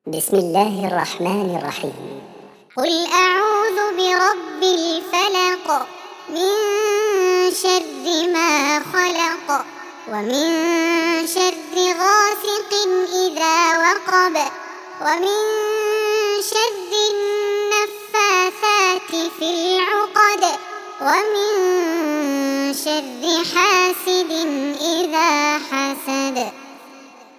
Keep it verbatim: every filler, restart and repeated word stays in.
بسم الله الرحمن الرحيم. قل أعوذ برب الفلق من شر ما خلق ومن شر غاسق إذا وقب ومن شر النفاثات في العقد ومن شر حاسد إذا حسد.